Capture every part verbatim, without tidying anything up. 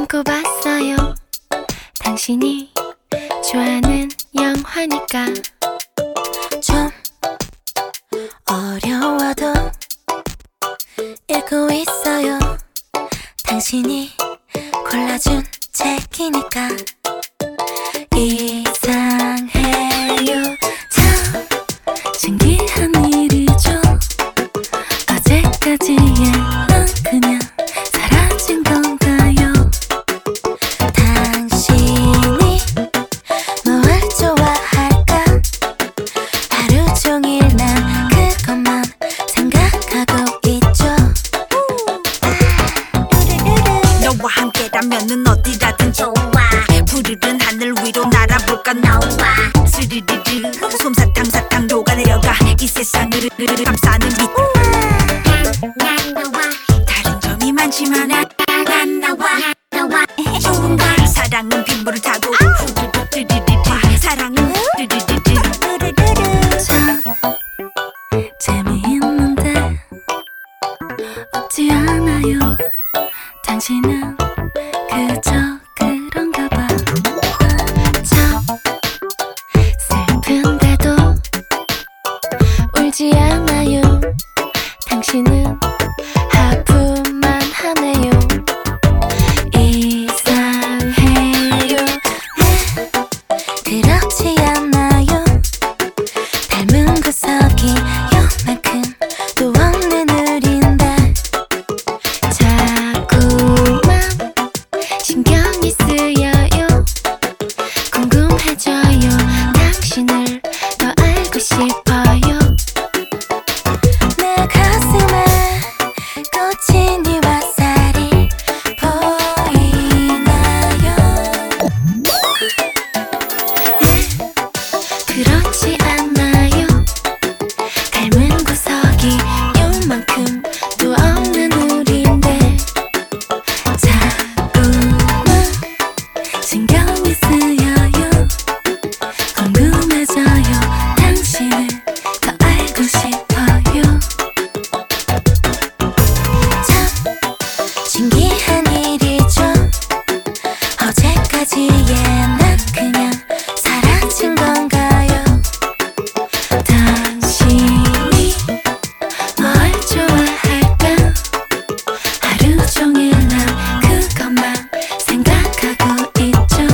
참고 봤어요. 당신이 좋아하는 영화니까. 좀 어려워도 읽고 있어요. 당신이 골라준 책이니까. 이상해요. 참 신기한 일이죠. 어제까지의 넌 그냥 사라진 건가요? 당신이 뭘 좋아할까? 하루 종일 난 그것만 생각하고 있죠. 너와 함께라면은 어디라든 좋아. 푸르른 하늘 위로 날아볼까 너와. 스르르르 솜사탕 사탕 녹아내려가 이 세상을 감싸는 빛. 다른 점이 많지만 난 나와 좋은가. 사랑은 빗물을 타고 후르르르르 사랑은 르르르르. 참 재미있는데 없지 않아요? 당신은 그저 그런가 봐. 참 슬픈데도 울지 않아요. 당신은 하품만 하네요. 이상해요. 네, 그렇지 않아요? 닮은 구석이 요만큼도 없는 우린데 자꾸만 신경이 쓰여요. 궁금해져요. 당신을 더 알고 싶어요. 내 가슴에 꽂힌 이 화살이 보이나요? 네, 그렇지 않나요? 닮은 구석이 요만큼도 없는 우린데 자꾸만 신경이 쓰여요. 궁금해져요. 당신을 더 알고 싶어요. 참 신기한 일이죠. 어제까지의 난 그냥 사라진 건가요? 당신이 뭘 좋아할까? 하루 종일 난 그것만 생각하고 있죠.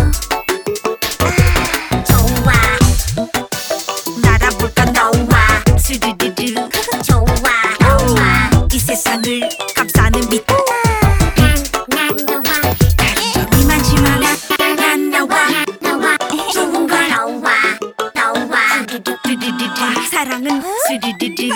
좋아 날아볼까 너와. 스르르르 좋아 이 세상을 감싸는 빛. 다른 점이 많지만 난 나와 좋은걸. 후르르르르 사랑은 스르르르